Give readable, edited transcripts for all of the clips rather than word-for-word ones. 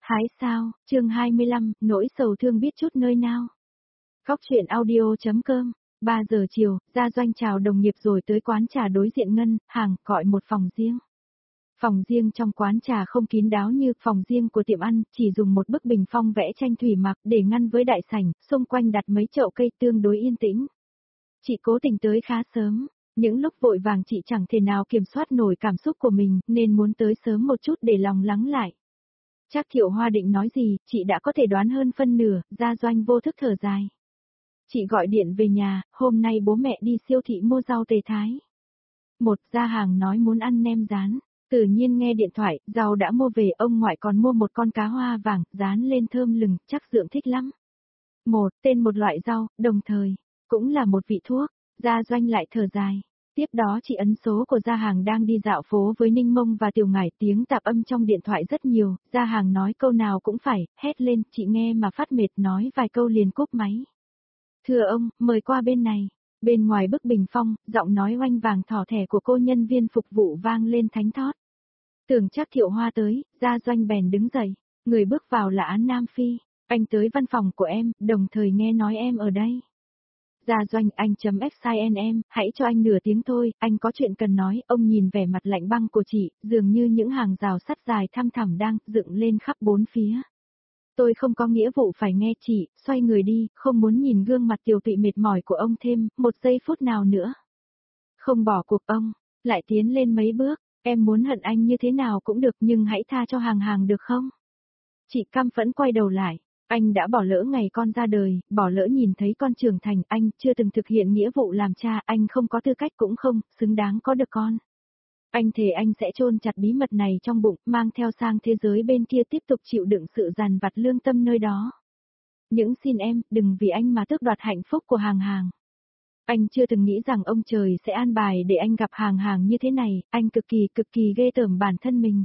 Hái sao, chương 25, nỗi sầu thương biết chút nơi nào. Góc truyện audio.com, 3 giờ chiều, Gia Doanh chào đồng nghiệp rồi tới quán trà đối diện ngân hàng, gọi một phòng riêng. Phòng riêng trong quán trà không kín đáo như phòng riêng của tiệm ăn, chỉ dùng một bức bình phong vẽ tranh thủy mặc để ngăn với đại sảnh, xung quanh đặt mấy chậu cây tương đối yên tĩnh. Chị cố tình tới khá sớm, những lúc vội vàng chị chẳng thể nào kiểm soát nổi cảm xúc của mình nên muốn tới sớm một chút để lòng lắng lại. Chắc Thiệu Hoa định nói gì, chị đã có thể đoán hơn phân nửa, Gia Doanh vô thức thở dài. Chị gọi điện về nhà, hôm nay bố mẹ đi siêu thị mua rau tề thái. Một gia hàng nói muốn ăn nem rán, tự nhiên nghe điện thoại, rau đã mua về, ông ngoại còn mua một con cá hoa vàng, rán lên thơm lừng, chắc Dượng thích lắm. Một tên một loại rau, đồng thời, cũng là một vị thuốc, Gia Doanh lại thở dài. Tiếp đó chị ấn số của gia hàng đang đi dạo phố với Ninh Mông và Tiểu Ngải, tiếng tạp âm trong điện thoại rất nhiều, gia hàng nói câu nào cũng phải, hét lên, chị nghe mà phát mệt, nói vài câu liền cúp máy. Thưa ông, mời qua bên này. Bên ngoài bức bình phong, giọng nói oanh vàng thỏ thẻ của cô nhân viên phục vụ vang lên thánh thót. Tưởng chắc Thiệu Hoa tới, Gia Doanh bèn đứng dậy, người bước vào là Án Nam Phi, anh tới văn phòng của em, đồng thời nghe nói em ở đây. Gia Doanh, anh .fsn em, hãy cho anh nửa tiếng thôi, anh có chuyện cần nói. Ông nhìn vẻ mặt lạnh băng của chị, dường như những hàng rào sắt dài thăm thẳm đang dựng lên khắp bốn phía. Tôi không có nghĩa vụ phải nghe chị, xoay người đi, không muốn nhìn gương mặt tiều tụy mệt mỏi của ông thêm một giây phút nào nữa. Không bỏ cuộc ông, lại tiến lên mấy bước, em muốn hận anh như thế nào cũng được nhưng hãy tha cho hàng hàng được không? Chị căm phẫn quay đầu lại. Anh đã bỏ lỡ ngày con ra đời, bỏ lỡ nhìn thấy con trưởng thành, anh chưa từng thực hiện nghĩa vụ làm cha, anh không có tư cách cũng không, xứng đáng có được con. Anh thề anh sẽ chôn chặt bí mật này trong bụng, mang theo sang thế giới bên kia tiếp tục chịu đựng sự dằn vặt lương tâm nơi đó. Những xin em, đừng vì anh mà tước đoạt hạnh phúc của hàng hàng. Anh chưa từng nghĩ rằng ông trời sẽ an bài để anh gặp hàng hàng như thế này, anh cực kỳ ghê tởm bản thân mình.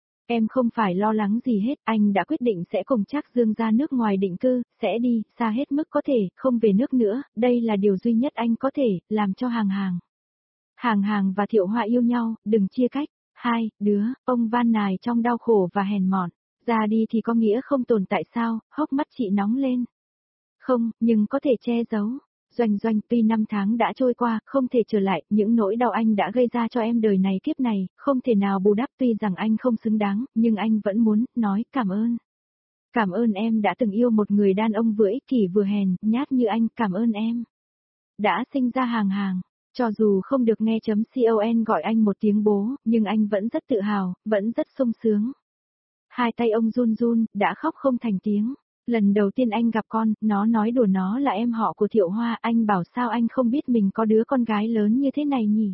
Em không phải lo lắng gì hết, anh đã quyết định sẽ cùng Trác Dương ra nước ngoài định cư, sẽ đi, xa hết mức có thể, không về nước nữa, đây là điều duy nhất anh có thể, làm cho hàng hàng. Hàng hàng và Thiệu Hoa yêu nhau, đừng chia cách, hai đứa, ông van nài trong đau khổ và hèn mọn, ra đi thì có nghĩa không tồn tại sao, hốc mắt chị nóng lên. Không, nhưng có thể che giấu. Doanh, tuy 5 tháng đã trôi qua, không thể trở lại, những nỗi đau anh đã gây ra cho em đời này kiếp này, không thể nào bù đắp, tuy rằng anh không xứng đáng, nhưng anh vẫn muốn, nói cảm ơn. Cảm ơn em đã từng yêu một người đàn ông vừa ích kỷ vừa hèn, nhát như anh, cảm ơn em. Đã sinh ra hàng hàng, cho dù không được nghe .con gọi anh một tiếng bố, nhưng anh vẫn rất tự hào, vẫn rất sung sướng. Hai tay ông run run, đã khóc không thành tiếng. Lần đầu tiên anh gặp con, nó nói đùa nó là em họ của Thiệu Hoa, anh bảo sao anh không biết mình có đứa con gái lớn như thế này nhỉ?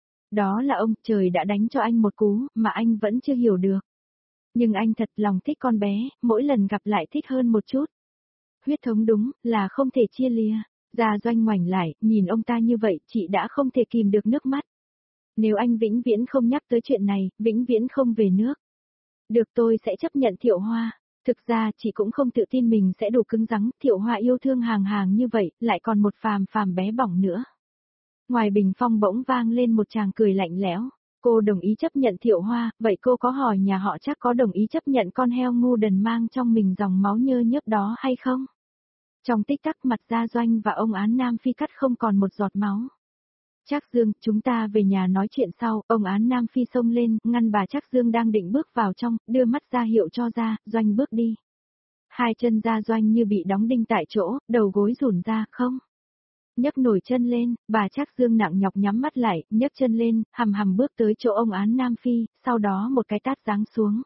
Đó là ông, trời đã đánh cho anh một cú, mà anh vẫn chưa hiểu được. Nhưng anh thật lòng thích con bé, mỗi lần gặp lại thích hơn một chút. Huyết thống đúng, là không thể chia lìa. Gia Doanh ngoảnh lại, nhìn ông ta như vậy, chị đã không thể kìm được nước mắt. Nếu anh vĩnh viễn không nhắc tới chuyện này, vĩnh viễn không về nước. Được, tôi sẽ chấp nhận Thiệu Hoa. Thực ra chị cũng không tự tin mình sẽ đủ cứng rắn, Thiệu Hoa yêu thương hàng hàng như vậy, lại còn một phàm bé bỏng nữa. Ngoài bình phong bỗng vang lên một tràng cười lạnh lẽo. Cô đồng ý chấp nhận Thiệu Hoa, vậy cô có hỏi nhà họ chắc có đồng ý chấp nhận con heo ngu đần mang trong mình dòng máu nhơ nhớp đó hay không? Trong tích tắc mặt Gia Doanh và ông Án Nam Phi cắt không còn một giọt máu. Trác Dương, chúng ta về nhà nói chuyện sau, ông Án Nam Phi xông lên, ngăn bà Trác Dương đang định bước vào trong, đưa mắt ra hiệu cho Doanh bước đi. Hai chân Doanh như bị đóng đinh tại chỗ, đầu gối rủn ra, không. Nhấc nổi chân lên, bà Trác Dương nặng nhọc nhắm mắt lại, nhấc chân lên, hầm bước tới chỗ ông Án Nam Phi, sau đó một cái tát giáng xuống.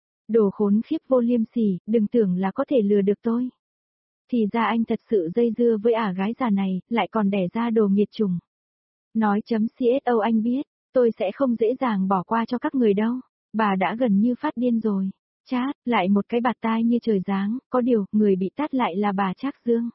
Đồ khốn khiếp vô liêm sỉ, đừng tưởng là có thể lừa được tôi. Thì ra anh thật sự dây dưa với ả gái già này, lại còn đẻ ra đồ nghiệt chủng. Nói .cso anh biết, tôi sẽ không dễ dàng bỏ qua cho các người đâu. Bà đã gần như phát điên rồi. Chát, lại một cái bạt tai như trời giáng, có điều, người bị tát lại là bà Trác Dương.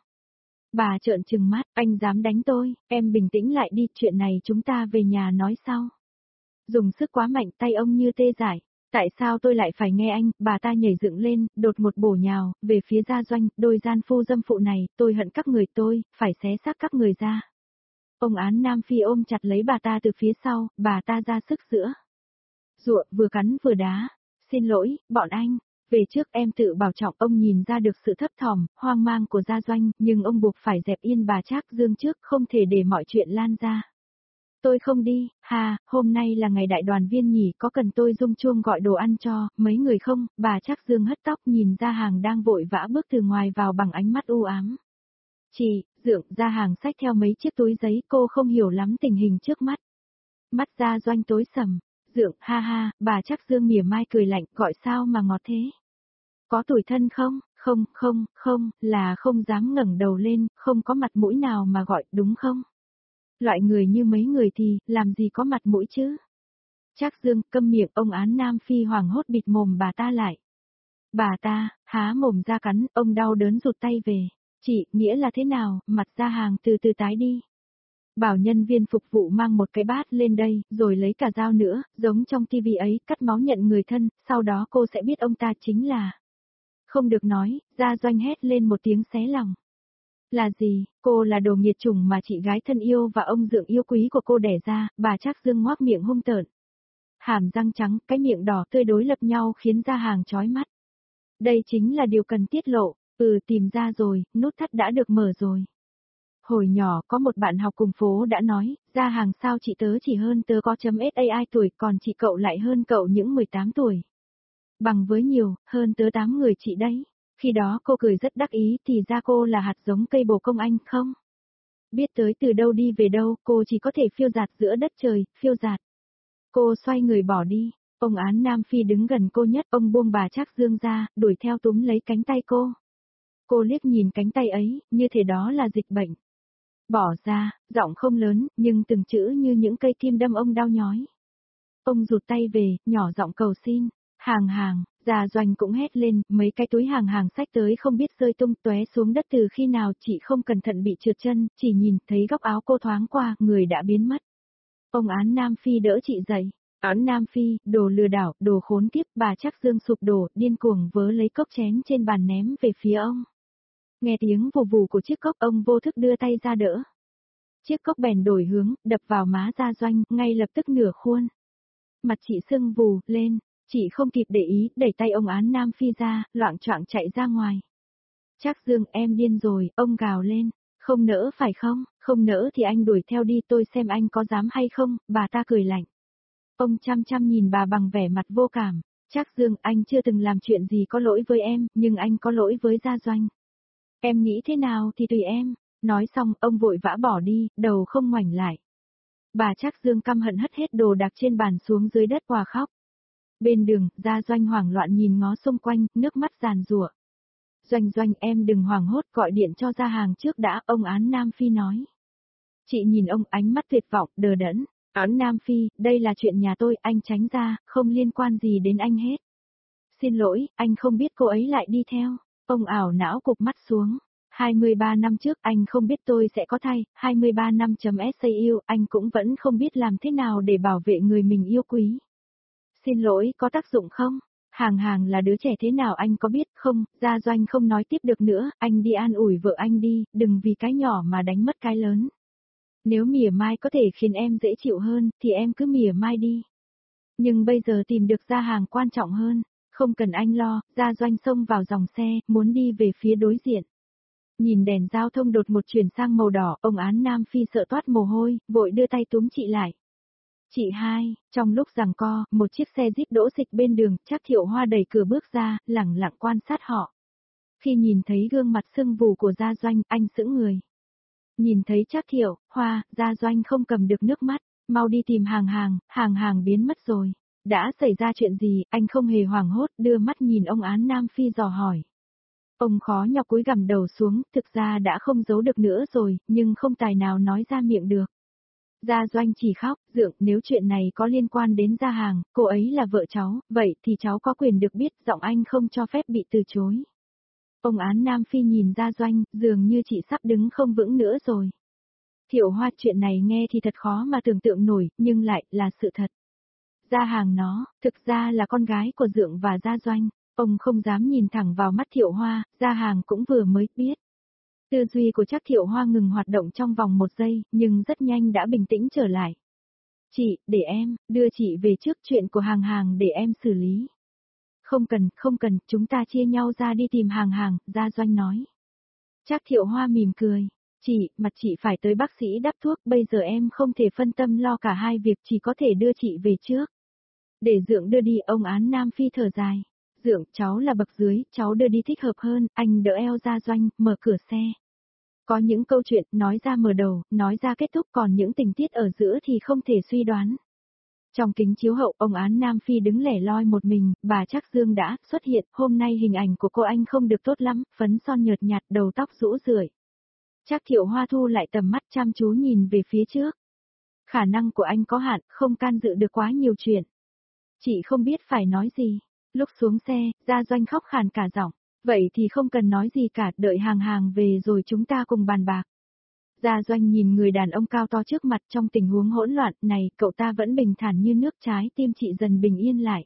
Bà trợn trừng mắt, anh dám đánh tôi, em bình tĩnh lại đi, chuyện này chúng ta về nhà nói sau. Dùng sức quá mạnh, tay ông như tê dại. Tại sao tôi lại phải nghe anh, bà ta nhảy dựng lên, đột một bổ nhào, về phía Gia Doanh, đôi gian phu dâm phụ này, tôi hận các người, tôi, phải xé xác các người ra. Ông Án Nam Phi ôm chặt lấy bà ta từ phía sau, bà ta ra sức giữa. Dụa, vừa cắn vừa đá. Xin lỗi, bọn anh, Về trước em tự bảo trọng, ông nhìn ra được sự thấp thỏm, hoang mang của Gia Doanh, nhưng ông buộc phải dẹp yên bà Trác Dương trước, không thể để mọi chuyện lan ra. Tôi không đi, hôm nay là ngày đại đoàn viên nhỉ, có cần tôi rung chuông gọi đồ ăn cho mấy người không? Bà Trác Dương hất tóc nhìn Gia Hàng đang vội vã bước từ ngoài vào bằng ánh mắt u ám. Chị, Dượng, Gia Hàng xách theo mấy chiếc túi giấy, cô không hiểu lắm tình hình trước mắt. Mắt Gia Doanh tối sầm. Dượng, bà Trác Dương mỉa mai cười lạnh, gọi sao mà ngọt thế? Có tủi thân không? Không, là không dám ngẩng đầu lên, không có mặt mũi nào mà gọi, đúng không? Loại người như mấy người thì, làm gì có mặt mũi chứ? Trác Dương, câm miệng, ông Án Nam Phi hoảng hốt bịt mồm bà ta lại. Bà ta, há mồm ra cắn, ông đau đớn rụt tay về. Chị, nghĩa là thế nào? Mặt Gia Hàng từ từ tái đi. Bảo nhân viên phục vụ mang một cái bát lên đây, rồi lấy cả dao nữa, giống trong tivi ấy, cắt máu nhận người thân, sau đó cô sẽ biết ông ta chính là... Không được nói, Gia Doanh hét lên một tiếng xé lòng. Là gì, cô là đồ nghiệt chủng mà chị gái thân yêu và ông Dượng yêu quý của cô đẻ ra, bà Trác Dương ngoác miệng hung tợn. Hàm răng trắng, cái miệng đỏ tươi đối lập nhau khiến Gia Hàng chói mắt. Đây chính là điều cần tiết lộ, tìm ra rồi, nút thắt đã được mở rồi. Hồi nhỏ có một bạn học cùng phố đã nói, Gia Hàng sao chị tớ chỉ hơn tớ có .SAI tuổi, còn chị cậu lại hơn cậu những 18 tuổi. Bằng với nhiều, hơn tớ 8 người chị đấy. Khi đó cô cười rất đắc ý, thì ra cô là hạt giống cây bồ công anh không? Biết tới từ đâu đi về đâu, cô chỉ có thể phiêu dạt giữa đất trời, phiêu dạt. Cô xoay người bỏ đi, ông Án Nam Phi đứng gần cô nhất, ông buông bà Trác Dương ra, đuổi theo túm lấy cánh tay cô. Cô liếc nhìn cánh tay ấy, như thể đó là dịch bệnh. Bỏ ra, giọng không lớn, nhưng từng chữ như những cây kim đâm ông đau nhói. Ông rụt tay về, nhỏ giọng cầu xin. Hàng, Gia Doanh cũng hét lên, mấy cái túi hàng xách tới không biết rơi tung tóe xuống đất từ khi nào, chị không cẩn thận bị trượt chân, chỉ nhìn thấy góc áo cô thoáng qua, người đã biến mất. Ông Án Nam Phi đỡ chị dậy. Án Nam Phi, đồ lừa đảo, đồ khốn kiếp, bà Trác Dương sụp đổ, điên cuồng vớ lấy cốc chén trên bàn ném về phía ông. Nghe tiếng vù vù của chiếc cốc, ông vô thức đưa tay ra đỡ. Chiếc cốc bèn đổi hướng, đập vào má Gia Doanh, ngay lập tức nửa khuôn. Mặt chị sưng vù lên. Chị không kịp để ý, đẩy tay ông Án Nam Phi ra, loạng choạng chạy ra ngoài. Trác Dương, em điên rồi, ông gào lên. Không nỡ phải không, không nỡ thì anh đuổi theo đi, tôi xem anh có dám hay không, bà ta cười lạnh. Ông chăm chăm nhìn bà bằng vẻ mặt vô cảm. Trác Dương, anh chưa từng làm chuyện gì có lỗi với em, nhưng anh có lỗi với Gia Doanh. Em nghĩ thế nào thì tùy em. Nói xong, ông vội vã bỏ đi, đầu không ngoảnh lại. Bà Trác Dương căm hận hất hết đồ đạc trên bàn xuống dưới đất òa khóc. Bên đường, Gia Doanh hoảng loạn nhìn ngó xung quanh, nước mắt giàn giụa. Doanh em đừng hoảng hốt, gọi điện cho Gia Hàng trước đã, ông Án Nam Phi nói. Chị nhìn ông, ánh mắt tuyệt vọng, đờ đẫn. Án Nam Phi, đây là chuyện nhà tôi, anh tránh ra, không liên quan gì đến anh hết. Xin lỗi, anh không biết cô ấy lại đi theo. Ông ảo não cụp mắt xuống. 23 năm trước anh không biết tôi sẽ có thai, 23 năm.SAU, anh cũng vẫn không biết làm thế nào để bảo vệ người mình yêu quý. Xin lỗi, có tác dụng không? Hàng là đứa trẻ thế nào anh có biết không? Gia Doanh không nói tiếp được nữa, anh đi an ủi vợ anh đi, đừng vì cái nhỏ mà đánh mất cái lớn. Nếu mỉa mai có thể khiến em dễ chịu hơn, thì em cứ mỉa mai đi. Nhưng bây giờ tìm được Gia Hàng quan trọng hơn, không cần anh lo. Gia Doanh xông vào dòng xe, muốn đi về phía đối diện. Nhìn đèn giao thông đột ngột chuyển sang màu đỏ, ông Án Nam Phi sợ toát mồ hôi, vội đưa tay túm chị lại. Chị hai, trong lúc giằng co, một chiếc xe Jeep đỗ xịch bên đường, Trác Thiệu Hoa đẩy cửa bước ra, lẳng lặng quan sát họ. Khi nhìn thấy gương mặt sưng vù của Gia Doanh, anh sững người. Nhìn thấy Trác Thiệu Hoa, Gia Doanh không cầm được nước mắt, mau đi tìm hàng biến mất rồi. Đã xảy ra chuyện gì, anh không hề hoảng hốt, đưa mắt nhìn ông Án Nam Phi dò hỏi. Ông khó nhọc cúi gằm đầu xuống, thực ra đã không giấu được nữa rồi, nhưng không tài nào nói ra miệng được. Gia Doanh chỉ khóc, Dượng, nếu chuyện này có liên quan đến Gia Hàng, cô ấy là vợ cháu, vậy thì cháu có quyền được biết, giọng anh không cho phép bị từ chối. Ông Án Nam Phi nhìn Gia Doanh, dường như chị sắp đứng không vững nữa rồi. Thiệu Hoa, chuyện này nghe thì thật khó mà tưởng tượng nổi, nhưng lại là sự thật. Gia Hàng nó, thực ra là con gái của Dượng và Gia Doanh. Ông không dám nhìn thẳng vào mắt Thiệu Hoa, Gia Hàng cũng vừa mới biết. Tư duy của Trác Thiệu Hoa ngừng hoạt động trong vòng 1 giây, nhưng rất nhanh đã bình tĩnh trở lại. Chị, để em, đưa chị về trước, chuyện của hàng để em xử lý. không cần, chúng ta chia nhau ra đi tìm hàng hàng, Gia Doanh nói. Trác Thiệu Hoa mỉm cười. Chị, mặt chị phải tới bác sĩ đắp thuốc, bây giờ em không thể phân tâm lo cả hai việc, chỉ có thể đưa chị về trước. Để Dượng đưa đi, ông Án Nam Phi thở dài. Dượng, cháu là bậc dưới, cháu đưa đi thích hợp hơn, anh đỡ eo Gia Doanh, mở cửa xe. Có những câu chuyện, nói ra mở đầu, nói ra kết thúc, còn những tình tiết ở giữa thì không thể suy đoán. Trong kính chiếu hậu, ông Án Nam Phi đứng lẻ loi một mình, bà Trác Dương đã xuất hiện, hôm nay hình ảnh của cô anh không được tốt lắm, phấn son nhợt nhạt, đầu tóc rũ rượi. Trác Thiệu Hoa thu lại tầm mắt chăm chú nhìn về phía trước. Khả năng của anh có hạn, không can dự được quá nhiều chuyện. Chị không biết phải nói gì. Lúc xuống xe, Gia Doanh khóc khàn cả giọng. Vậy thì không cần nói gì cả, đợi hàng hàng về rồi chúng ta cùng bàn bạc. Gia Doanh nhìn người đàn ông cao to trước mặt trong tình huống hỗn loạn, này, cậu ta vẫn bình thản như nước, trái tim chị dần bình yên lại.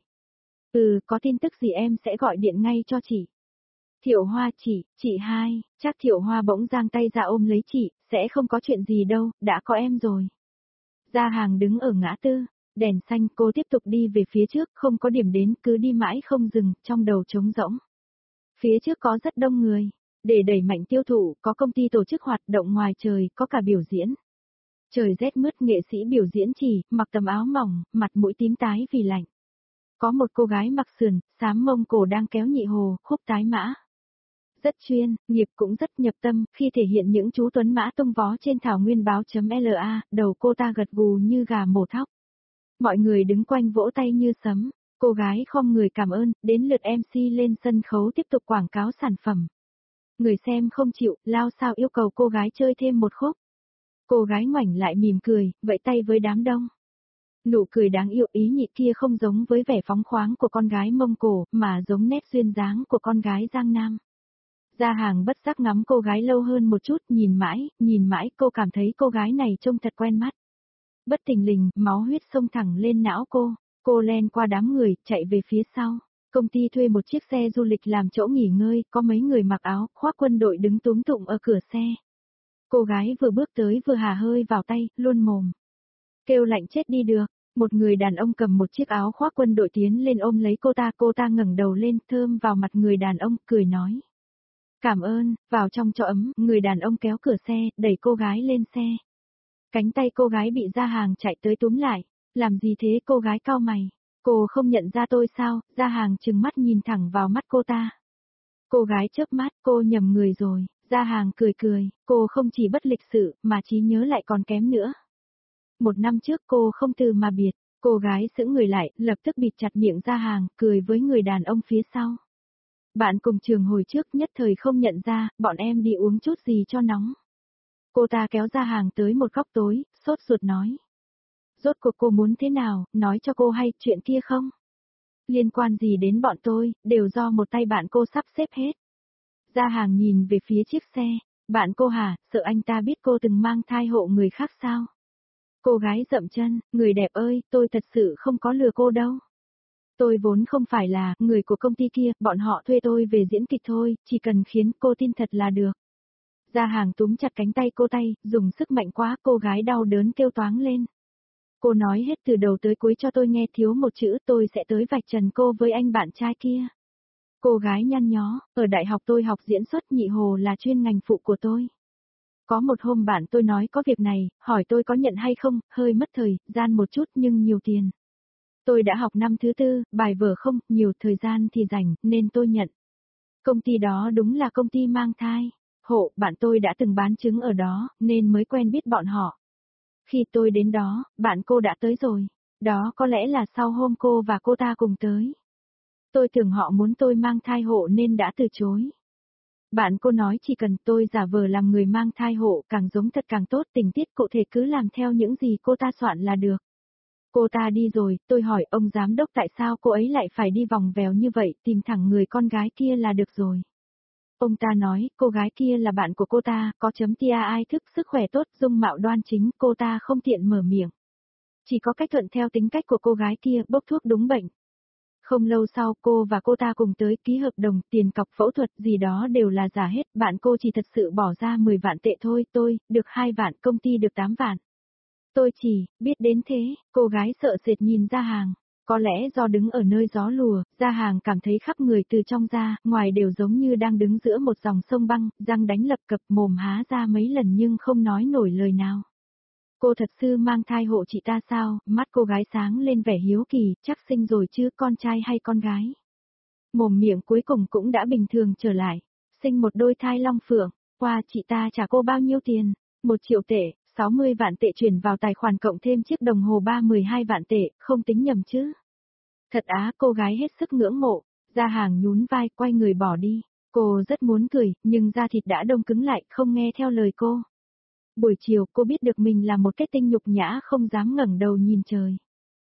Có tin tức gì em sẽ gọi điện ngay cho chị. Thiệu Hoa chị hai, Trác Thiệu Hoa bỗng giang tay ra ôm lấy chị, sẽ không có chuyện gì đâu, đã có em rồi. Gia Hàng đứng ở ngã tư, đèn xanh, cô tiếp tục đi về phía trước, không có điểm đến, cứ đi mãi không dừng, trong đầu trống rỗng. Phía trước có rất đông người, để đẩy mạnh tiêu thụ, có công ty tổ chức hoạt động ngoài trời, có cả biểu diễn. Trời rét mướt, nghệ sĩ biểu diễn chỉ, mặc tầm áo mỏng, mặt mũi tím tái vì lạnh. Có một cô gái mặc sườn, xám mông cổ đang kéo nhị hồ, khúc tái mã. Rất chuyên, nghiệp cũng rất nhập tâm, khi thể hiện những chú tuấn mã tung vó trên thảo nguyên báo.la, đầu cô ta gật gù như gà mổ thóc. Mọi người đứng quanh vỗ tay như sấm, cô gái khom người cảm ơn, đến lượt MC lên sân khấu tiếp tục quảng cáo sản phẩm. Người xem không chịu, lao sao yêu cầu cô gái chơi thêm một khúc. Cô gái ngoảnh lại mỉm cười, vẫy tay với đám đông. Nụ cười đáng yêu ý nhị kia không giống với vẻ phóng khoáng của con gái Mông Cổ, mà giống nét duyên dáng của con gái Giang Nam. Gia Hàng bất giác ngắm cô gái lâu hơn một chút, nhìn mãi, cô cảm thấy cô gái này trông thật quen mắt. Bất thình lình, máu huyết xông thẳng lên não cô len qua đám người, chạy về phía sau. Công ty thuê một chiếc xe du lịch làm chỗ nghỉ ngơi, có mấy người mặc áo khoác quân đội đứng túm tụm ở cửa xe. Cô gái vừa bước tới vừa hà hơi vào tay, luôn mồm. Kêu lạnh chết đi được. Một người đàn ông cầm một chiếc áo khoác quân đội tiến lên ôm lấy cô ta ngẩng đầu lên, thơm vào mặt người đàn ông, cười nói. Cảm ơn, vào trong cho ấm, người đàn ông kéo cửa xe, đẩy cô gái lên xe. Cánh tay cô gái bị Gia Hàng chạy tới túm lại. Làm gì thế, cô gái cau mày. Cô không nhận ra tôi sao? Gia Hàng trừng mắt nhìn thẳng vào mắt cô ta. Cô gái chớp mắt, cô nhầm người rồi. Gia Hàng cười, cô không chỉ bất lịch sự, mà trí nhớ lại còn kém nữa. 1 năm trước cô không từ mà biệt, cô gái sững người lại, lập tức bịt chặt miệng Gia Hàng, cười với người đàn ông phía sau. Bạn cùng trường hồi trước nhất thời không nhận ra, bọn em đi uống chút gì cho nóng. Cô ta kéo Gia Hàng tới một góc tối, sốt ruột nói. Rốt cuộc cô muốn thế nào, nói cho cô hay chuyện kia không? Liên quan gì đến bọn tôi, đều do một tay bạn cô sắp xếp hết. Gia Hàng nhìn về phía chiếc xe, bạn cô hả, sợ anh ta biết cô từng mang thai hộ người khác sao? Cô gái dậm chân, người đẹp ơi, tôi thật sự không có lừa cô đâu. Tôi vốn không phải là người của công ty kia, bọn họ thuê tôi về diễn kịch thôi, chỉ cần khiến cô tin thật là được. Gia Hàng túm chặt cánh tay cô dùng sức mạnh quá, cô gái đau đớn kêu toáng lên. Cô nói hết từ đầu tới cuối cho tôi nghe, thiếu một chữ tôi sẽ tới vạch trần cô với anh bạn trai kia. Cô gái nhăn nhó, ở đại học tôi học diễn xuất, nhị hồ là chuyên ngành phụ của tôi. Có một hôm bạn tôi nói có việc này, hỏi tôi có nhận hay không, hơi mất thời gian một chút nhưng nhiều tiền. Tôi đã học năm thứ 4, bài vở không, nhiều thời gian thì rảnh, nên tôi nhận. Công ty đó đúng là công ty mang thai. Hộ, bạn tôi đã từng bán trứng ở đó, nên mới quen biết bọn họ. Khi tôi đến đó, bạn cô đã tới rồi. Đó có lẽ là sau hôm cô và cô ta cùng tới. Tôi tưởng họ muốn tôi mang thai hộ nên đã từ chối. Bạn cô nói chỉ cần tôi giả vờ làm người mang thai hộ, càng giống thật càng tốt, tình tiết cụ thể cứ làm theo những gì cô ta soạn là được. Cô ta đi rồi, tôi hỏi ông giám đốc tại sao cô ấy lại phải đi vòng vèo như vậy, tìm thẳng người con gái kia là được rồi. Ông ta nói, cô gái kia là bạn của cô ta, có chấm tia ai thức, sức khỏe tốt, dung mạo đoan chính, cô ta không tiện mở miệng. Chỉ có cách thuận theo tính cách của cô gái kia, bốc thuốc đúng bệnh. Không lâu sau cô và cô ta cùng tới ký hợp đồng, tiền cọc phẫu thuật gì đó đều là giả hết, bạn cô chỉ thật sự bỏ ra 10 vạn tệ thôi, tôi, được 2 vạn, công ty được 8 vạn. Tôi chỉ, biết đến thế, cô gái sợ sệt nhìn Gia Hàng. Có lẽ do đứng ở nơi gió lùa, Gia Hàng cảm thấy khắp người từ trong ra, ngoài đều giống như đang đứng giữa một dòng sông băng, răng đánh lập cập mồm há ra mấy lần nhưng không nói nổi lời nào. Cô thật sự mang thai hộ chị ta sao? Mắt cô gái sáng lên vẻ hiếu kỳ, chắc sinh rồi chứ, con trai hay con gái? Mồm miệng cuối cùng cũng đã bình thường trở lại. Sinh một đôi thai long phượng, qua chị ta trả cô bao nhiêu tiền? 1 triệu tệ, 60 vạn tệ chuyển vào tài khoản cộng thêm chiếc đồng hồ 32 vạn tệ, không tính nhầm chứ. Thật á, cô gái hết sức ngưỡng mộ. Gia Hàng nhún vai, quay người bỏ đi. Cô rất muốn cười, nhưng da thịt đã đông cứng lại, không nghe theo lời cô. Buổi chiều cô biết được mình là một cái tinh nhục nhã không dám ngẩng đầu nhìn trời.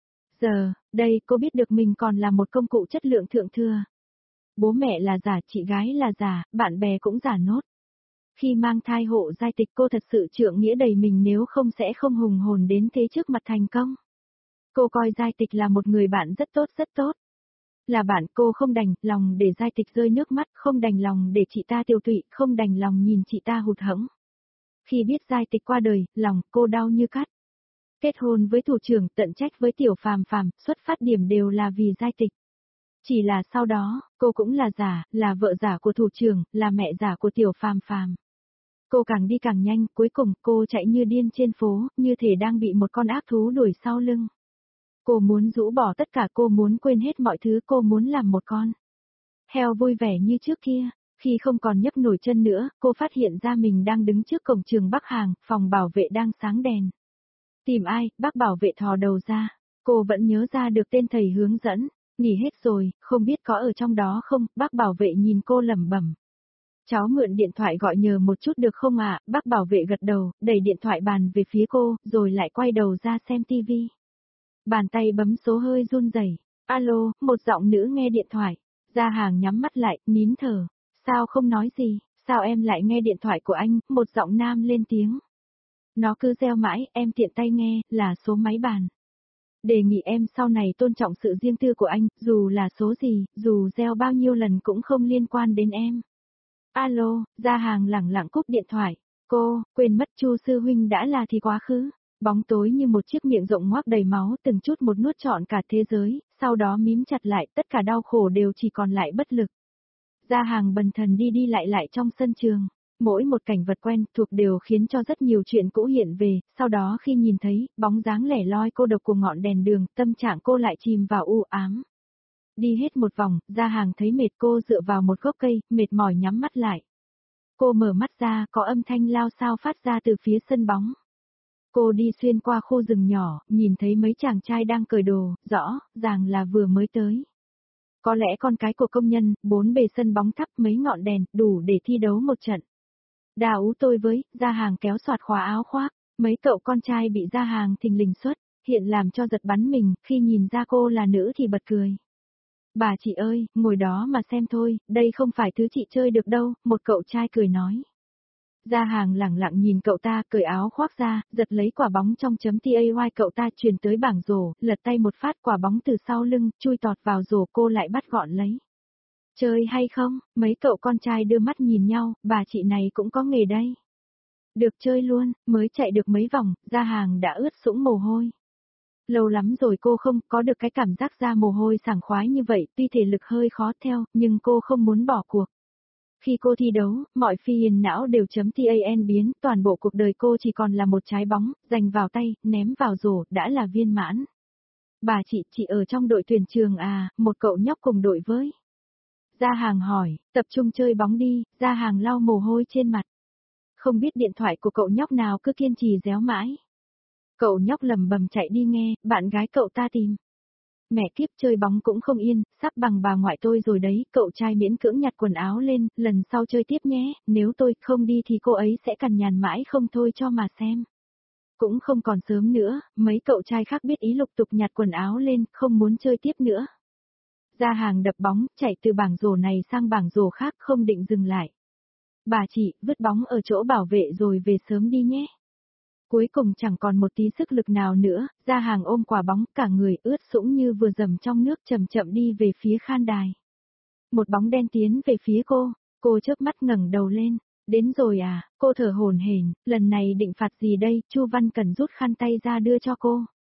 Giờ, đây cô biết được mình còn là một công cụ chất lượng thượng thừa. Bố mẹ là giả, chị gái là giả, bạn bè cũng giả nốt. Khi mang thai hộ giai tịch cô thật sự trượng nghĩa đầy mình, nếu không sẽ không hùng hồn đến thế trước mặt thành công. Cô coi giai tịch là một người bạn rất tốt rất tốt. Là bạn, cô không đành lòng để giai tịch rơi nước mắt, không đành lòng để chị ta tiêu tụy, không đành lòng nhìn chị ta hụt hẫng. Khi biết giai tịch qua đời, lòng cô đau như cắt. Kết hôn với thủ trưởng, tận trách với tiểu phàm phàm, xuất phát điểm đều là vì giai tịch. Chỉ là sau đó, cô cũng là giả, là vợ giả của thủ trưởng, là mẹ giả của tiểu phàm phàm. Cô càng đi càng nhanh, cuối cùng cô chạy như điên trên phố, như thể đang bị một con ác thú đuổi sau lưng. Cô muốn rũ bỏ tất cả, cô muốn quên hết mọi thứ, cô muốn làm một con heo vui vẻ như trước kia. Khi không còn nhấc nổi chân nữa, cô phát hiện ra mình đang đứng trước cổng trường Bắc Hàng, phòng bảo vệ đang sáng đèn. Tìm ai? Bác bảo vệ thò đầu ra. Cô vẫn nhớ ra được tên thầy hướng dẫn. Nghỉ hết rồi, không biết có ở trong đó không? Bác bảo vệ nhìn cô lẩm bẩm. Cháu mượn điện thoại gọi nhờ một chút được không ạ? Bác bảo vệ gật đầu, đẩy điện thoại bàn về phía cô, rồi lại quay đầu ra xem tivi. Bàn tay bấm số hơi run rẩy. Alo, một giọng nữ nghe điện thoại. Gia Hàng nhắm mắt lại, nín thở. Sao không nói gì? Sao em lại nghe điện thoại của anh? Một giọng nam lên tiếng. Nó cứ reo mãi, em tiện tay nghe, là số máy bàn. Đề nghị em sau này tôn trọng sự riêng tư của anh, dù là số gì, dù reo bao nhiêu lần cũng không liên quan đến em. Alo, Gia Hàng lẳng lặng cúp điện thoại. Cô, quên mất Chu sư huynh đã là thì quá khứ. Bóng tối như một chiếc miệng rộng ngoác đầy máu, từng chút một nuốt trọn cả thế giới, sau đó mím chặt lại, tất cả đau khổ đều chỉ còn lại bất lực. Gia Hàng bần thần đi đi lại trong sân trường. Mỗi một cảnh vật quen thuộc đều khiến cho rất nhiều chuyện cũ hiện về, sau đó khi nhìn thấy bóng dáng lẻ loi cô độc của ngọn đèn đường, tâm trạng cô lại chìm vào u ám. Đi hết một vòng, Gia Hàng thấy mệt, cô dựa vào một gốc cây, mệt mỏi nhắm mắt lại. Cô mở mắt ra, có âm thanh lao xao phát ra từ phía sân bóng. Cô đi xuyên qua khu rừng nhỏ, nhìn thấy mấy chàng trai đang cởi đồ, rõ ràng là vừa mới tới. Có lẽ con cái của công nhân, 4 bề sân bóng thắp mấy ngọn đèn, đủ để thi đấu một trận. Đà ú tôi với, Gia Hàng kéo soạt khóa áo khoác, mấy cậu con trai bị Gia Hàng thình lình xuất, hiện làm cho giật bắn mình, khi nhìn ra cô là nữ thì bật cười. Bà chị ơi, ngồi đó mà xem thôi, đây không phải thứ chị chơi được đâu, một cậu trai cười nói. Gia Hàng lẳng lặng nhìn cậu ta, cởi áo khoác ra, giật lấy quả bóng trong chấm tay, cậu ta truyền tới bảng rổ, lật tay một phát, quả bóng từ sau lưng, chui tọt vào rổ, cô lại bắt gọn lấy. Chơi hay không? Mấy cậu con trai đưa mắt nhìn nhau, bà chị này cũng có nghề đây. Được chơi luôn, mới chạy được mấy vòng, Gia Hàng đã ướt sũng mồ hôi. Lâu lắm rồi cô không có được cái cảm giác ra mồ hôi sảng khoái như vậy, tuy thể lực hơi khó theo, nhưng cô không muốn bỏ cuộc. Khi cô thi đấu, mọi phi hiền não đều chấm tan biến, toàn bộ cuộc đời cô chỉ còn là một trái bóng, giành vào tay, ném vào rổ, đã là viên mãn. Bà chị ở trong đội tuyển trường à, một cậu nhóc cùng đội với. Gia Hàng hỏi, tập trung chơi bóng đi, Gia Hàng lau mồ hôi trên mặt. Không biết điện thoại của cậu nhóc nào cứ kiên trì réo mãi. Cậu nhóc lầm bầm chạy đi nghe, bạn gái cậu ta tìm. Mẹ kiếp, chơi bóng cũng không yên, sắp bằng bà ngoại tôi rồi đấy, cậu trai miễn cưỡng nhặt quần áo lên, lần sau chơi tiếp nhé, nếu tôi không đi thì cô ấy sẽ cằn nhằn mãi không thôi cho mà xem. Cũng không còn sớm nữa, mấy cậu trai khác biết ý lục tục nhặt quần áo lên, không muốn chơi tiếp nữa. Gia Hàng đập bóng, chạy từ bảng rổ này sang bảng rổ khác, không định dừng lại. Bà chị, vứt bóng ở chỗ bảo vệ rồi về sớm đi nhé. Cuối cùng chẳng còn một tí sức lực nào nữa, Gia Hàng ôm quả bóng, cả người ướt sũng như vừa dầm trong nước, chậm chậm đi về phía khan đài. Một bóng đen tiến về phía cô chớp mắt ngẩng đầu lên. Đến rồi à, cô thở hổn hển, lần này định phạt gì đây, Chu Văn Cẩn rút khăn tay ra đưa cho cô.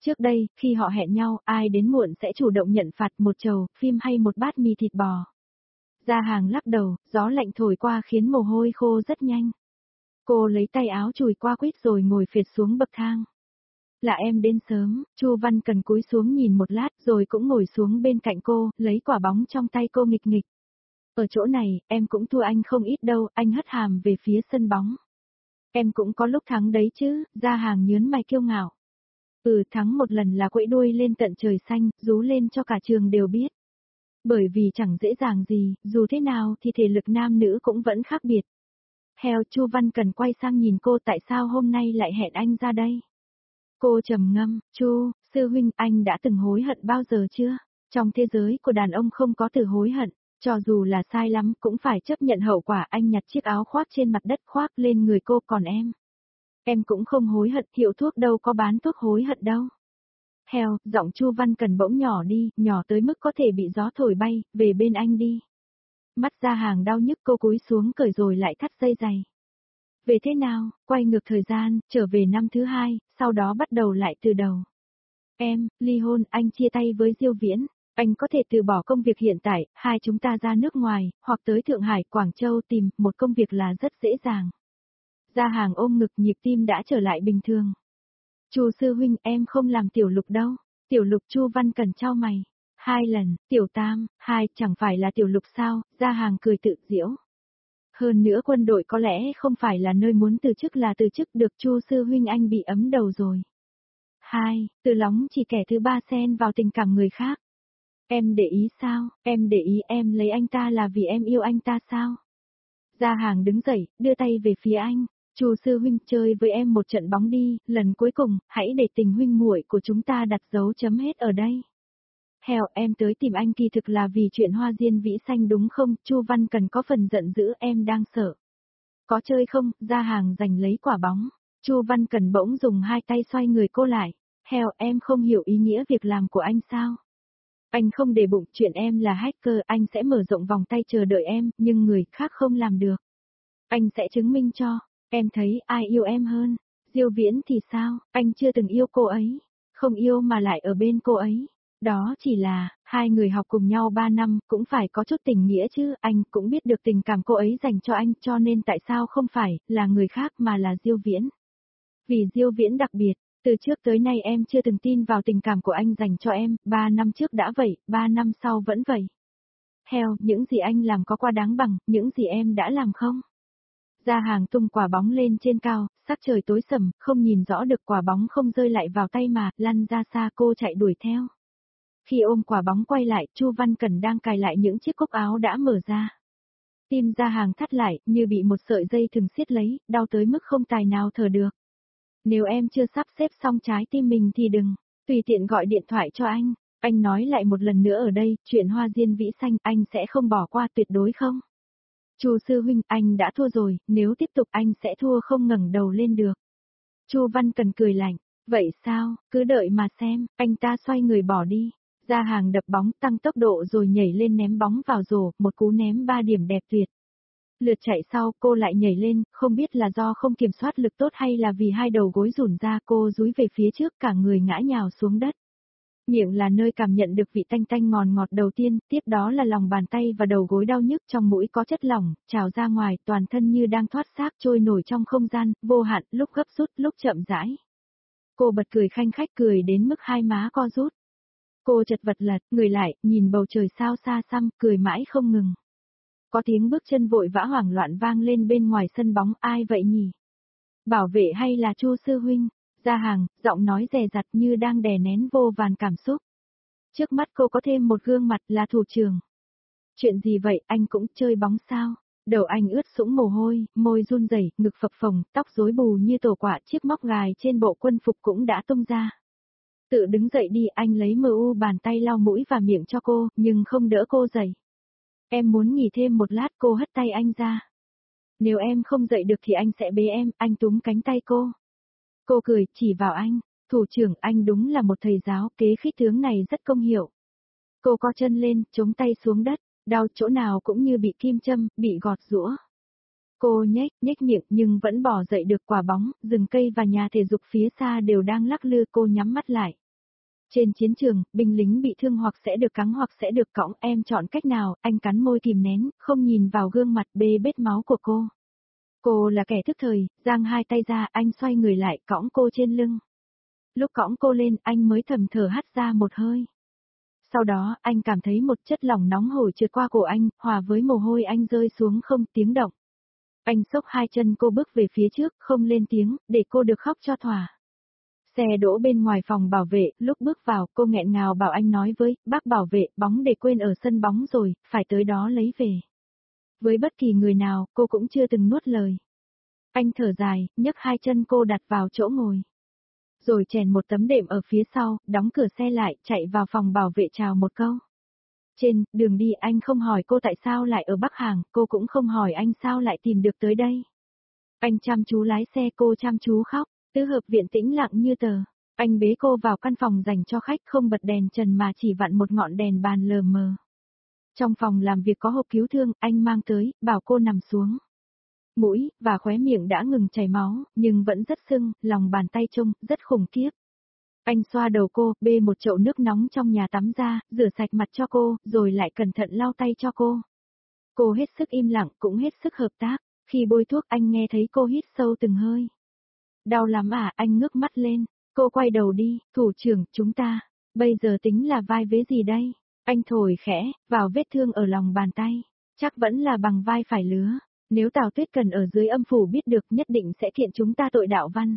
Trước đây, khi họ hẹn nhau, ai đến muộn sẽ chủ động nhận phạt một chầu, phim hay một bát mì thịt bò. Gia Hàng lắc đầu, gió lạnh thổi qua khiến mồ hôi khô rất nhanh. Cô lấy tay áo chùi qua quýt rồi ngồi phệt xuống bậc thang. Là em đến sớm, Chu Văn Cần cúi xuống nhìn một lát rồi cũng ngồi xuống bên cạnh cô, lấy quả bóng trong tay cô nghịch nghịch. Ở chỗ này, em cũng thua anh không ít đâu, anh hất hàm về phía sân bóng. Em cũng có lúc thắng đấy chứ, Gia Hàng nhớn mày kiêu ngạo. Thắng một lần là quẫy đuôi lên tận trời xanh, rú lên cho cả trường đều biết. Bởi vì chẳng dễ dàng gì, dù thế nào thì thể lực nam nữ cũng vẫn khác biệt. Heo, Chu Văn Cần quay sang nhìn cô, tại sao hôm nay lại hẹn anh ra đây? Cô trầm ngâm, Chu, sư huynh, anh đã từng hối hận bao giờ chưa? Trong thế giới của đàn ông không có từ hối hận, cho dù là sai lắm cũng phải chấp nhận hậu quả. Anh nhặt chiếc áo khoác trên mặt đất khoác lên người cô, còn em? Em cũng không hối hận, hiệu thuốc đâu có bán thuốc hối hận đâu. Heo, giọng Chu Văn Cần bỗng nhỏ đi, nhỏ tới mức có thể bị gió thổi bay, về bên anh đi. Mắt Gia Hàng đau nhức, cô cúi xuống cởi rồi lại thắt dây giày. Về thế nào, quay ngược thời gian, trở về năm thứ 2, sau đó bắt đầu lại từ đầu. Em, ly hôn, anh chia tay với Diêu Viễn, anh có thể từ bỏ công việc hiện tại, hai chúng ta ra nước ngoài, hoặc tới Thượng Hải, Quảng Châu tìm một công việc là rất dễ dàng. Gia Hàng ôm ngực, nhịp tim đã trở lại bình thường. Chu sư huynh, em không làm tiểu lục đâu. Tiểu lục, Chu Văn Cần chau mày. 2 lần, tiểu tam, 2, chẳng phải là tiểu lục sao? Gia Hàng cười tự giễu. Hơn nữa quân đội có lẽ không phải là nơi muốn từ chức là từ chức được. Chu sư huynh, anh bị ấm đầu rồi. 2, Từ Lóng chỉ kẻ thứ 3 xen vào tình cảm người khác. Em để ý sao? Em để ý em lấy anh ta là vì em yêu anh ta sao? Gia Hàng đứng dậy, đưa tay về phía anh. Chu sư huynh, chơi với em một trận bóng đi, lần cuối cùng, hãy để tình huynh muội của chúng ta đặt dấu chấm hết ở đây. Heo, em tới tìm anh kỳ thực là vì chuyện Hoa Diên Vĩ Xanh đúng không? Chu Văn Cần có phần giận dữ, em đang sợ. Có chơi không? Gia Hàng giành lấy quả bóng. Chu Văn Cần bỗng dùng hai tay xoay người cô lại. Heo, em không hiểu ý nghĩa việc làm của anh sao? Anh không để bụng chuyện em là hacker, anh sẽ mở rộng vòng tay chờ đợi em, nhưng người khác không làm được. Anh sẽ chứng minh cho. Em thấy ai yêu em hơn? Diêu Viễn thì sao? Anh chưa từng yêu cô ấy. Không yêu mà lại ở bên cô ấy. Đó chỉ là, hai người học cùng nhau 3 năm, cũng phải có chút tình nghĩa chứ. Anh cũng biết được tình cảm cô ấy dành cho anh, cho nên tại sao không phải là người khác mà là Diêu Viễn. Vì Diêu Viễn đặc biệt, từ trước tới nay em chưa từng tin vào tình cảm của anh dành cho em. 3 năm trước đã vậy, 3 năm sau vẫn vậy. Heo, những gì anh làm có quá đáng bằng những gì em đã làm không? Gia Hàng tung quả bóng lên trên cao, sắc trời tối sầm, không nhìn rõ được, quả bóng không rơi lại vào tay mà lăn ra xa. Cô chạy đuổi theo. Khi ôm quả bóng quay lại, Chu Văn Cần đang cài lại những chiếc cúc áo đã mở ra. Tim Gia Hàng thắt lại, như bị một sợi dây thừng siết lấy, đau tới mức không tài nào thở được. Nếu em chưa sắp xếp xong trái tim mình thì đừng, tùy tiện gọi điện thoại cho anh. Anh nói lại một lần nữa ở đây, chuyện Hoa Diên Vĩ Xanh anh sẽ không bỏ qua, tuyệt đối không. Chu sư huynh, anh đã thua rồi, nếu tiếp tục anh sẽ thua không ngẩng đầu lên được. Chu Văn Cần cười lạnh, vậy sao, cứ đợi mà xem. Anh ta xoay người bỏ đi. Gia Hàng đập bóng, tăng tốc độ rồi nhảy lên ném bóng vào rổ, một cú ném 3 điểm đẹp tuyệt. Lượt chạy sau, cô lại nhảy lên, không biết là do không kiểm soát lực tốt hay là vì hai đầu gối rủn ra, cô dúi về phía trước, cả người ngã nhào xuống đất. Miệng là nơi cảm nhận được vị tanh tanh ngọt ngọt đầu tiên, tiếp đó là lòng bàn tay và đầu gối đau nhức, trong mũi có chất lỏng, trào ra ngoài, toàn thân như đang thoát xác trôi nổi trong không gian, vô hạn, lúc gấp rút, lúc chậm rãi. Cô bật cười khanh khách, cười đến mức hai má co rút. Cô chật vật lật, người lại, nhìn bầu trời sao xa xăm, cười mãi không ngừng. Có tiếng bước chân vội vã hoảng loạn vang lên bên ngoài sân bóng, ai vậy nhỉ? Bảo vệ hay là Chu sư huynh? Gia Hàng, giọng nói dè dặt như đang đè nén vô vàn cảm xúc. Trước mắt cô có thêm một gương mặt là thủ trưởng. Chuyện gì vậy, anh cũng chơi bóng sao? Đầu anh ướt sũng mồ hôi, môi run rẩy, ngực phập phồng, tóc rối bù như tổ quạ, chiếc móc gài trên bộ quân phục cũng đã tung ra. Tự đứng dậy đi, anh lấy bàn tay lau mũi và miệng cho cô, nhưng không đỡ cô dậy. Em muốn nghỉ thêm một lát, cô hất tay anh ra. Nếu em không dậy được thì anh sẽ bế em, anh túm cánh tay cô. Cô cười, chỉ vào anh, thủ trưởng, anh đúng là một thầy giáo, kế khích tướng này rất công hiệu. Cô co chân lên, chống tay xuống đất, đau chỗ nào cũng như bị kim châm, bị gọt giũa. Cô nhếch miệng nhưng vẫn bỏ dậy được. Quả bóng, rừng cây và nhà thể dục phía xa đều đang lắc lư, cô nhắm mắt lại. Trên chiến trường, binh lính bị thương hoặc sẽ được cắn hoặc sẽ được cõng, em chọn cách nào? Anh cắn môi kìm nén, không nhìn vào gương mặt bê bết máu của cô. Cô là kẻ thức thời, giang hai tay ra, anh xoay người lại, cõng cô trên lưng. Lúc cõng cô lên, anh mới thầm thở hắt ra một hơi. Sau đó, anh cảm thấy một chất lỏng nóng hổi trượt qua cổ anh, hòa với mồ hôi anh rơi xuống không tiếng động. Anh xốc hai chân cô bước về phía trước, không lên tiếng, để cô được khóc cho thỏa. Xe đỗ bên ngoài phòng bảo vệ, lúc bước vào, cô nghẹn ngào bảo anh nói với, bác bảo vệ, bóng để quên ở sân bóng rồi, phải tới đó lấy về. Với bất kỳ người nào, cô cũng chưa từng nuốt lời. Anh thở dài, nhấc hai chân cô đặt vào chỗ ngồi. Rồi chèn một tấm đệm ở phía sau, đóng cửa xe lại, chạy vào phòng bảo vệ chào một câu. Trên đường đi anh không hỏi cô tại sao lại ở Bắc Hàng, cô cũng không hỏi anh sao lại tìm được tới đây. Anh chăm chú lái xe, cô chăm chú khóc, tứ hợp viện tĩnh lặng như tờ. Anh bế cô vào căn phòng dành cho khách, không bật đèn trần mà chỉ vặn một ngọn đèn bàn lờ mờ. Trong phòng làm việc có hộp cứu thương, anh mang tới, bảo cô nằm xuống. Mũi và khóe miệng đã ngừng chảy máu, nhưng vẫn rất sưng, lòng bàn tay trông rất khủng khiếp. Anh xoa đầu cô, bê một chậu nước nóng trong nhà tắm ra, rửa sạch mặt cho cô, rồi lại cẩn thận lau tay cho cô. Cô hết sức im lặng, cũng hết sức hợp tác. Khi bôi thuốc anh nghe thấy cô hít sâu từng hơi. Đau lắm à? Anh ngước mắt lên. Cô quay đầu đi, thủ trưởng, chúng ta, bây giờ tính là vai vế gì đây? Anh thổi khẽ, vào vết thương ở lòng bàn tay. Chắc vẫn là bằng vai phải lứa. Nếu Tào Tuyết Cần ở dưới âm phủ biết được nhất định sẽ kiện chúng ta tội đạo văn.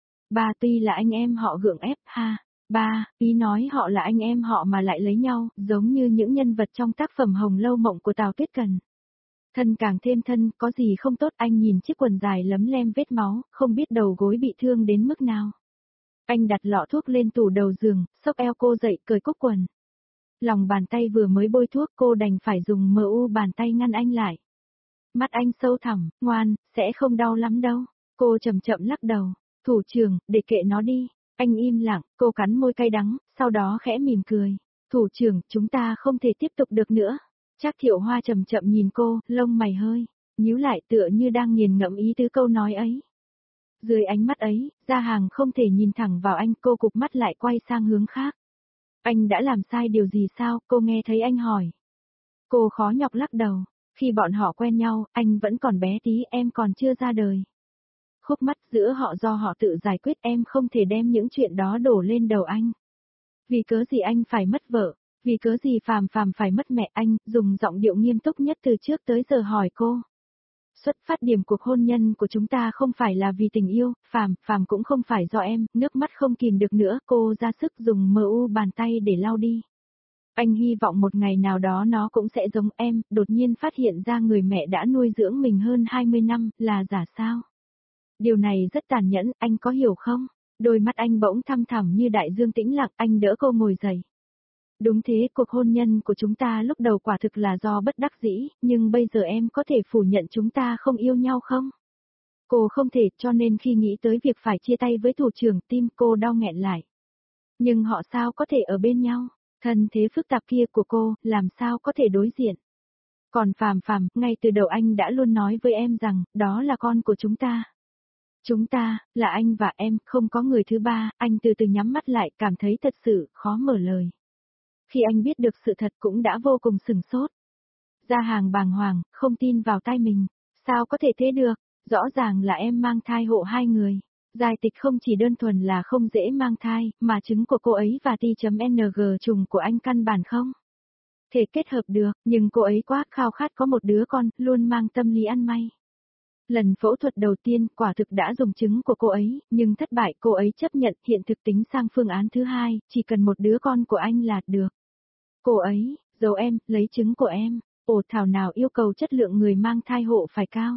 Ba tuy là anh em họ gượng ép ha. Ba, ý nói họ là anh em họ mà lại lấy nhau, giống như những nhân vật trong tác phẩm Hồng Lâu Mộng của Tào Tuyết Cần. Thân càng thêm thân, có gì không tốt, anh nhìn chiếc quần dài lấm lem vết máu, không biết đầu gối bị thương đến mức nào. Anh đặt lọ thuốc lên tủ đầu giường, xốc eo cô dậy, cởi cúc quần. Lòng bàn tay vừa mới bôi thuốc, cô đành phải dùng mu bàn tay ngăn anh lại. Mắt anh sâu thẳm, ngoan, sẽ không đau lắm đâu. Cô chậm chậm lắc đầu. Thủ trưởng, để kệ nó đi. Anh im lặng, cô cắn môi cay đắng, sau đó khẽ mỉm cười. Thủ trưởng, chúng ta không thể tiếp tục được nữa. Trác Thiệu Hoa chậm chậm nhìn cô, lông mày hơi nhíu lại, tựa như đang nghiền ngẫm ý tứ câu nói ấy. Dưới ánh mắt ấy, Gia Hàng không thể nhìn thẳng vào anh, cô cụp mắt lại quay sang hướng khác. Anh đã làm sai điều gì sao? Cô nghe thấy anh hỏi. Cô khó nhọc lắc đầu. Khi bọn họ quen nhau, anh vẫn còn bé tí, em còn chưa ra đời. Khúc mắc giữa họ do họ tự giải quyết, em không thể đem những chuyện đó đổ lên đầu anh. Vì cớ gì anh phải mất vợ? Vì cớ gì Phàm Phàm phải mất mẹ? Anh dùng giọng điệu nghiêm túc nhất từ trước tới giờ hỏi cô. Xuất phát điểm cuộc hôn nhân của chúng ta không phải là vì tình yêu, Phàm Phàm cũng không phải do em, nước mắt không kìm được nữa, cô ra sức dùng mu bàn tay để lau đi. Anh hy vọng một ngày nào đó nó cũng sẽ giống em, đột nhiên phát hiện ra người mẹ đã nuôi dưỡng mình hơn 20 năm, là giả sao? Điều này rất tàn nhẫn, anh có hiểu không? Đôi mắt anh bỗng thăm thẳm như đại dương tĩnh lặng, anh đỡ cô ngồi dậy. Đúng thế, cuộc hôn nhân của chúng ta lúc đầu quả thực là do bất đắc dĩ, nhưng bây giờ em có thể phủ nhận chúng ta không yêu nhau không? Cô không thể, cho nên khi nghĩ tới việc phải chia tay với thủ trưởng, tim cô đau nghẹn lại. Nhưng họ sao có thể ở bên nhau? Thân thế phức tạp kia của cô, làm sao có thể đối diện? Còn Phàm Phàm, ngay từ đầu anh đã luôn nói với em rằng, đó là con của chúng ta. Chúng ta, là anh và em, không có người thứ ba. Anh từ từ nhắm mắt lại, cảm thấy thật sự khó mở lời. Khi anh biết được sự thật cũng đã vô cùng sửng sốt. Gia Hàng bàng hoàng, không tin vào tai mình. Sao có thể thế được? Rõ ràng là em mang thai hộ hai người. Giai Tịch không chỉ đơn thuần là không dễ mang thai, mà trứng của cô ấy và T.ng trùng của anh căn bản không thể kết hợp được, nhưng cô ấy quá khao khát có một đứa con, luôn mang tâm lý ăn may. Lần phẫu thuật đầu tiên, quả thực đã dùng trứng của cô ấy, nhưng thất bại, cô ấy chấp nhận, hiện thực tính sang phương án thứ hai, chỉ cần một đứa con của anh là được. Cô ấy, giấu em, lấy trứng của em, ồ thảo nào yêu cầu chất lượng người mang thai hộ phải cao.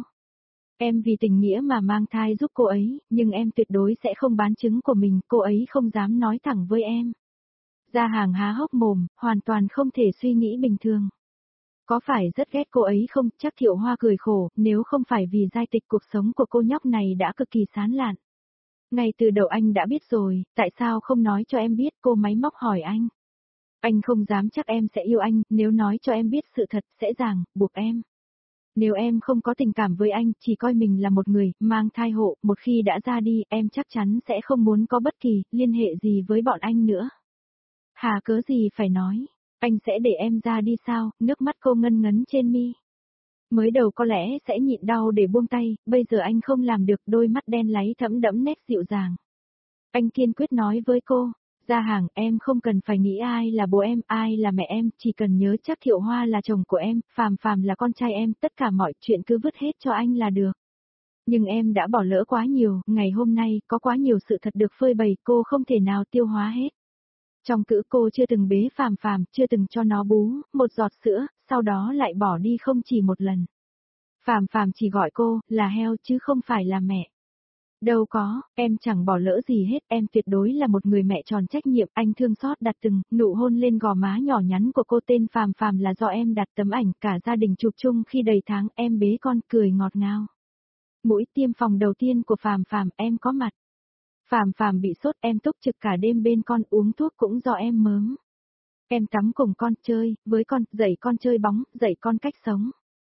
Em vì tình nghĩa mà mang thai giúp cô ấy, nhưng em tuyệt đối sẽ không bán trứng của mình, cô ấy không dám nói thẳng với em. Gia Hàng há hốc mồm, hoàn toàn không thể suy nghĩ bình thường. Có phải rất ghét cô ấy không? Chắc Thiệu Hoa cười khổ, nếu không phải vì Giai Tịch, cuộc sống của cô nhóc này đã cực kỳ sán lạn. Ngay từ đầu anh đã biết rồi, tại sao không nói cho em biết? Cô máy móc hỏi anh. Anh không dám chắc em sẽ yêu anh, nếu nói cho em biết sự thật, sẽ ràng buộc em. Nếu em không có tình cảm với anh, chỉ coi mình là một người, mang thai hộ, một khi đã ra đi, em chắc chắn sẽ không muốn có bất kỳ liên hệ gì với bọn anh nữa. Hà cớ gì phải nói, anh sẽ để em ra đi sao, nước mắt cô ngân ngấn trên mi. Mới đầu có lẽ sẽ nhịn đau để buông tay, bây giờ anh không làm được, đôi mắt đen láy thẫm đẫm nét dịu dàng. Anh kiên quyết nói với cô, Gia Hàng, em không cần phải nghĩ ai là bố em, ai là mẹ em, chỉ cần nhớ chắc Thiệu Hoa là chồng của em, Phàm Phàm là con trai em, tất cả mọi chuyện cứ vứt hết cho anh là được. Nhưng em đã bỏ lỡ quá nhiều, ngày hôm nay có quá nhiều sự thật được phơi bày, cô không thể nào tiêu hóa hết. Trong cữ cô chưa từng bế Phàm Phàm, chưa từng cho nó bú một giọt sữa, sau đó lại bỏ đi không chỉ một lần. Phàm Phàm chỉ gọi cô là heo chứ không phải là mẹ. Đâu có, em chẳng bỏ lỡ gì hết, em tuyệt đối là một người mẹ tròn trách nhiệm, anh thương xót đặt từng nụ hôn lên gò má nhỏ nhắn của cô, tên Phàm Phàm là do em đặt tấm ảnh cả gia đình chụp chung khi đầy tháng, em bế con cười ngọt ngào. Mũi tiêm phòng đầu tiên của Phàm Phàm em có mặt. Phàm Phàm bị sốt, em túc trực cả đêm bên con, uống thuốc cũng do em mớm. Em tắm cùng con, chơi với con, dạy con chơi bóng, dạy con cách sống.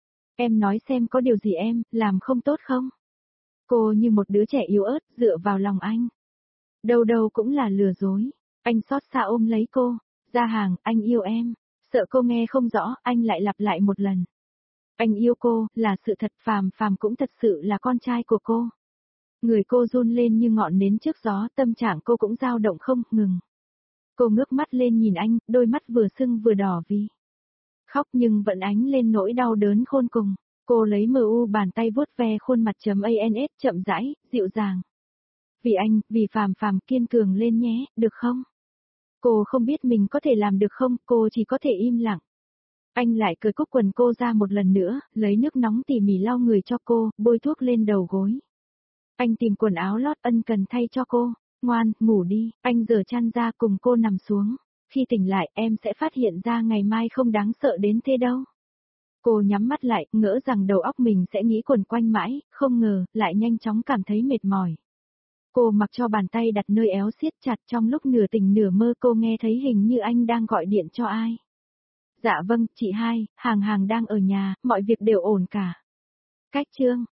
Em nói xem có điều gì em làm không tốt không? Cô như một đứa trẻ yếu ớt dựa vào lòng anh. Đâu đâu cũng là lừa dối. Anh xót xa ôm lấy cô. Gia Hàng, anh yêu em. Sợ cô nghe không rõ, anh lại lặp lại một lần. Anh yêu cô, là sự thật, Phàm Phàm cũng thật sự là con trai của cô. Người cô run lên như ngọn nến trước gió, tâm trạng cô cũng dao động không ngừng. Cô ngước mắt lên nhìn anh, đôi mắt vừa sưng vừa đỏ vì khóc nhưng vẫn ánh lên nỗi đau đớn khôn cùng. Cô lấy bàn tay vuốt ve khuôn mặt ans chậm rãi, dịu dàng. Vì anh, vì Phàm Phàm, kiên cường lên nhé, được không? Cô không biết mình có thể làm được không, cô chỉ có thể im lặng. Anh lại cởi cúc quần cô ra một lần nữa, lấy nước nóng tỉ mỉ lau người cho cô, bôi thuốc lên đầu gối. Anh tìm quần áo lót ân cần thay cho cô. Ngoan, ngủ đi, anh giở chăn ra cùng cô nằm xuống. Khi tỉnh lại em sẽ phát hiện ra ngày mai không đáng sợ đến thế đâu. Cô nhắm mắt lại, ngỡ rằng đầu óc mình sẽ nghĩ quẩn quanh mãi, không ngờ, lại nhanh chóng cảm thấy mệt mỏi. Cô mặc cho bàn tay đặt nơi éo siết chặt, trong lúc nửa tỉnh nửa mơ cô nghe thấy hình như anh đang gọi điện cho ai. Dạ vâng, chị hai, Hàng Hàng đang ở nhà, mọi việc đều ổn cả. Cách chương